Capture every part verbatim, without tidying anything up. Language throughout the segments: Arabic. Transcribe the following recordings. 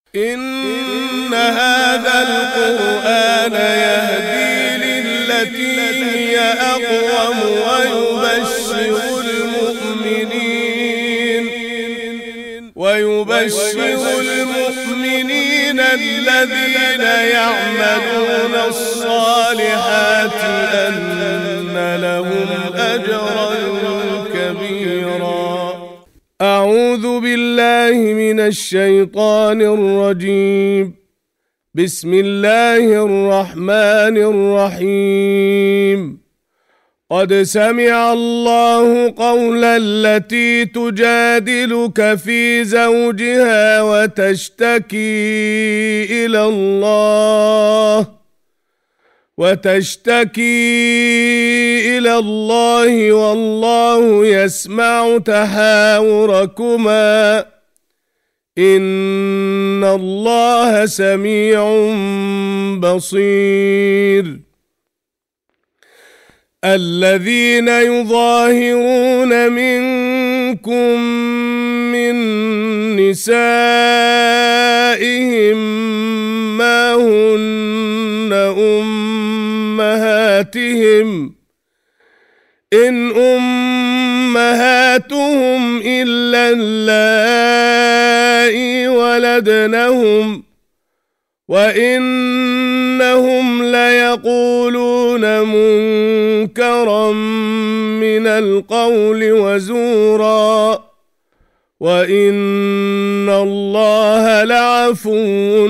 إن هذا القرآن يهدي للتي هي أقوم ويبشر المؤمنين ويبشر المؤمنين الذين يعملون الصالحات أن لهم أجرا كبيرا. أعوذ بالله من الشيطان الرجيم. بسم الله الرحمن الرحيم. قد سمع الله قول التي تجادلك في زوجها وتشتكي إلى الله وتشتكي إلى الله والله يسمع تحاوركما إن الله سميع بصير. الذين يظاهرون منكم من نسائهم ما هن أمهاتهم إن أمهاتهم إلا اللائي ولدنهم وإنهم ليقولون منكرا من القول وزورا وإن الله لعفو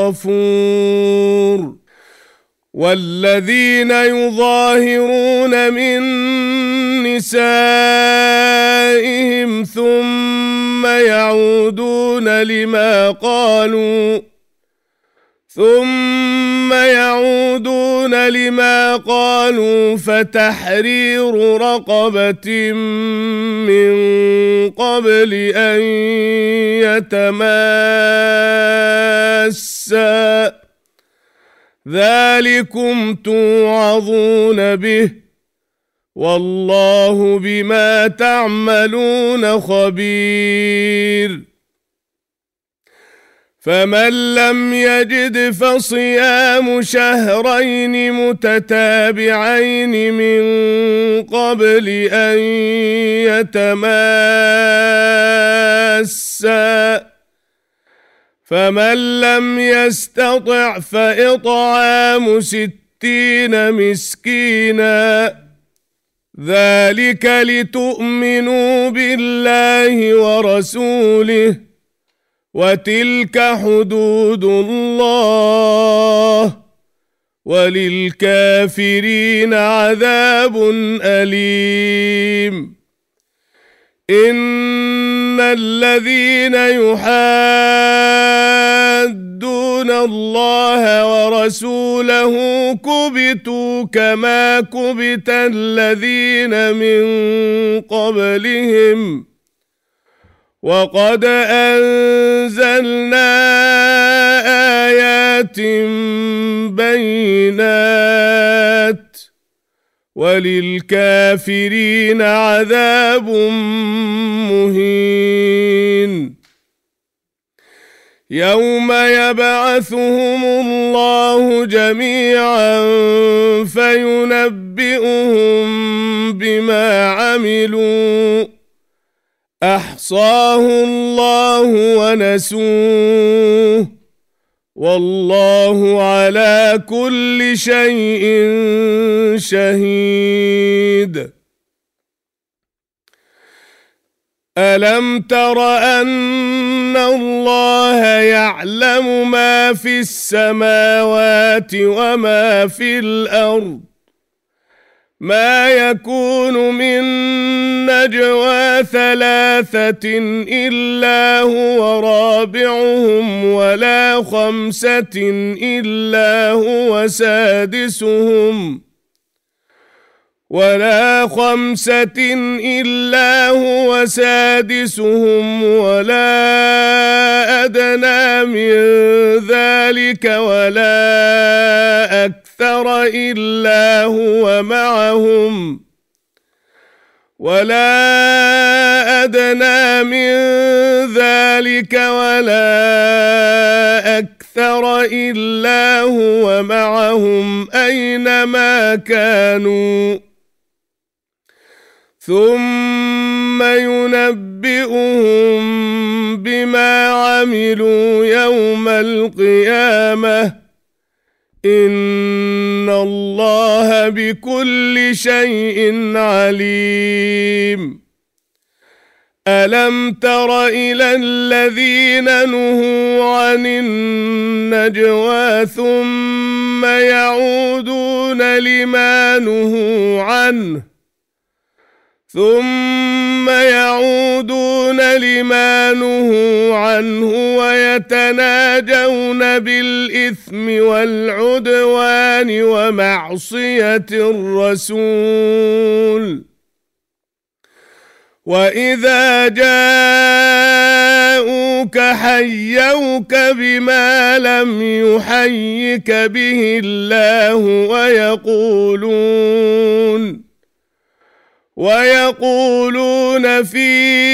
غفور. والذين يظاهرون من نسائهم ثم يعودون لما قالوا ثم يعودون لما قالوا فتحرير رقبة من قبل أن يتماسا ذلكم توعظون به والله بما تعملون خبير. فمن لم يجد فصيام شهرين متتابعين من قبل أن يتماسا فمن لم يستطع فإطعام ستين مسكينا ذلك لتؤمنوا بالله ورسوله وتلك حدود الله وللكافرين عذاب أليم. إن الذين يحادون الله ورسوله كبتوا كما كبت الذين من قبلهم وقد أنزلنا آيات بينات وللكافرين عذاب مهين. يوم يبعثهم الله جميعا فينبئهم بما عملوا أحصاه الله ونسوه والله على كل شيء شهيد. ألم تر أن الله يعلم ما في السماوات وما في الأرض ما يكون من نجوى ثلاثة إلا هو رابعهم ولا خمسة إلا هو سادسهم ولا خمسة إلا هو سادسهم ولا أدنى من ذلك ولا أكثر إلا هو معهم ولا أدنى من ذلك ولا الأكثر إلا هو معهم أينما كانوا ثم ينبئهم بما عملوا يوم القيامة إن الله بكل شيء عليم. ألم تر إلى الذين نهوا عن النجوى ثم يعودون لما نهوا عنه ثم يعودون لما نهوا عنه ويتناجون بالإثم والعدوان ومعصية الرسول وإذا جاءوك حيوك بما لم يحيك به الله ويقولون ويقولون في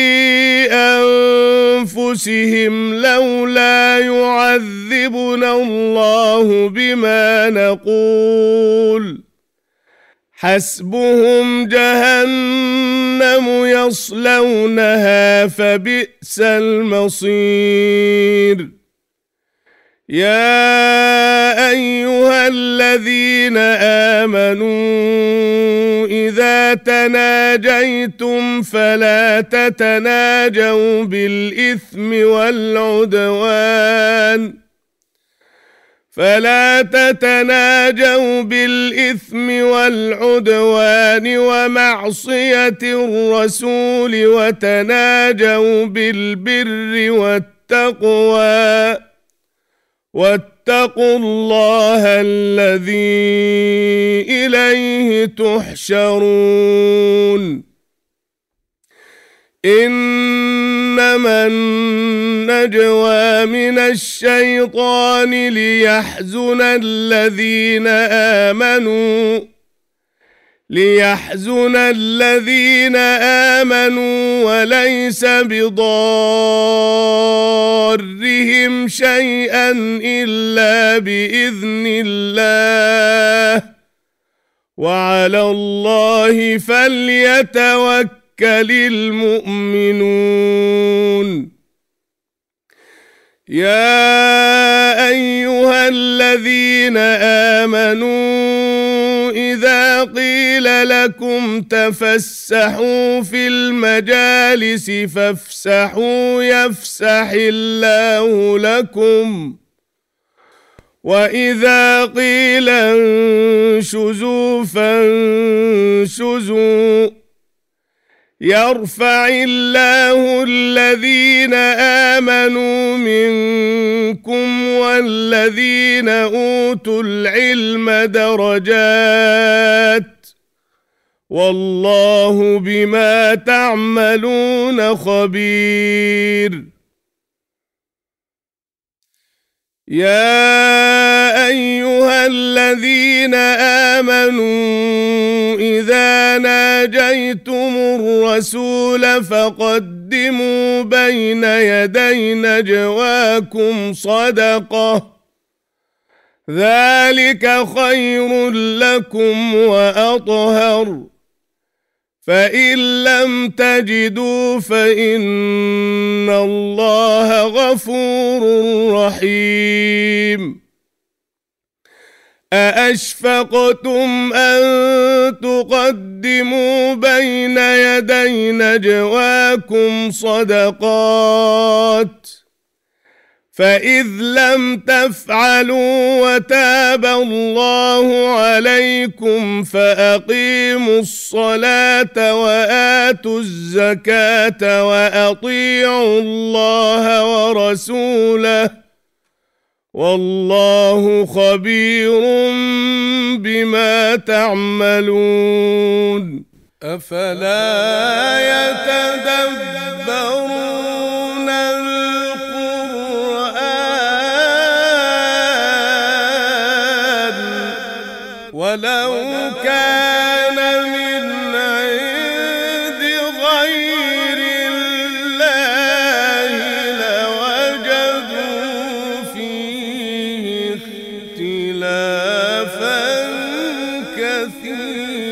أنفسهم لولا يعذبنا الله بما نقول حسبهم جهنم يصلونها فبئس المصير. يا أيها الذين آمنوا إذا تناجيتم فلا تتناجوا بالإثم والعدوان فلا تتناجوا بالإثم والعدوان ومعصية الرسول وتناجوا بالبر والتقوى واتقوا الله الذي إليه تحشرون. إنما النجوى من الشيطان ليحزن الذين آمنوا ليحزن الذين آمنوا وليس بضارهم شيئا إلا بإذن الله وعلى الله فليتوكل المؤمنون. يا أيها الذين آمنوا إذا قيل لكم تفسحوا في المجالس فافسحوا يفسح الله لكم وإذا قيل انشزوا فانشزوا يرفع الله الذين آمنوا منكم والذين أوتوا العلم درجات والله بما تعملون خبير. يا أيها الذين آمنوا إذا ناجيتم الرسول فقدموا بين يدي نجواكم صدقة ذلك خير لكم وأطهر فإن لم تجدوا فإن الله غفور رحيم. أأشفقتم أن تقدموا بين يدي نجواكم صدقات فإذ لم تفعلوا وتاب الله عليكم فأقيموا الصلاة وآتوا الزكاة وأطيعوا الله ورسوله والله خبير بما تعملون. أفلا يتدبرون القرآن ولو كان من عند غير الله لوجدوا فيه سلفا كثيرا.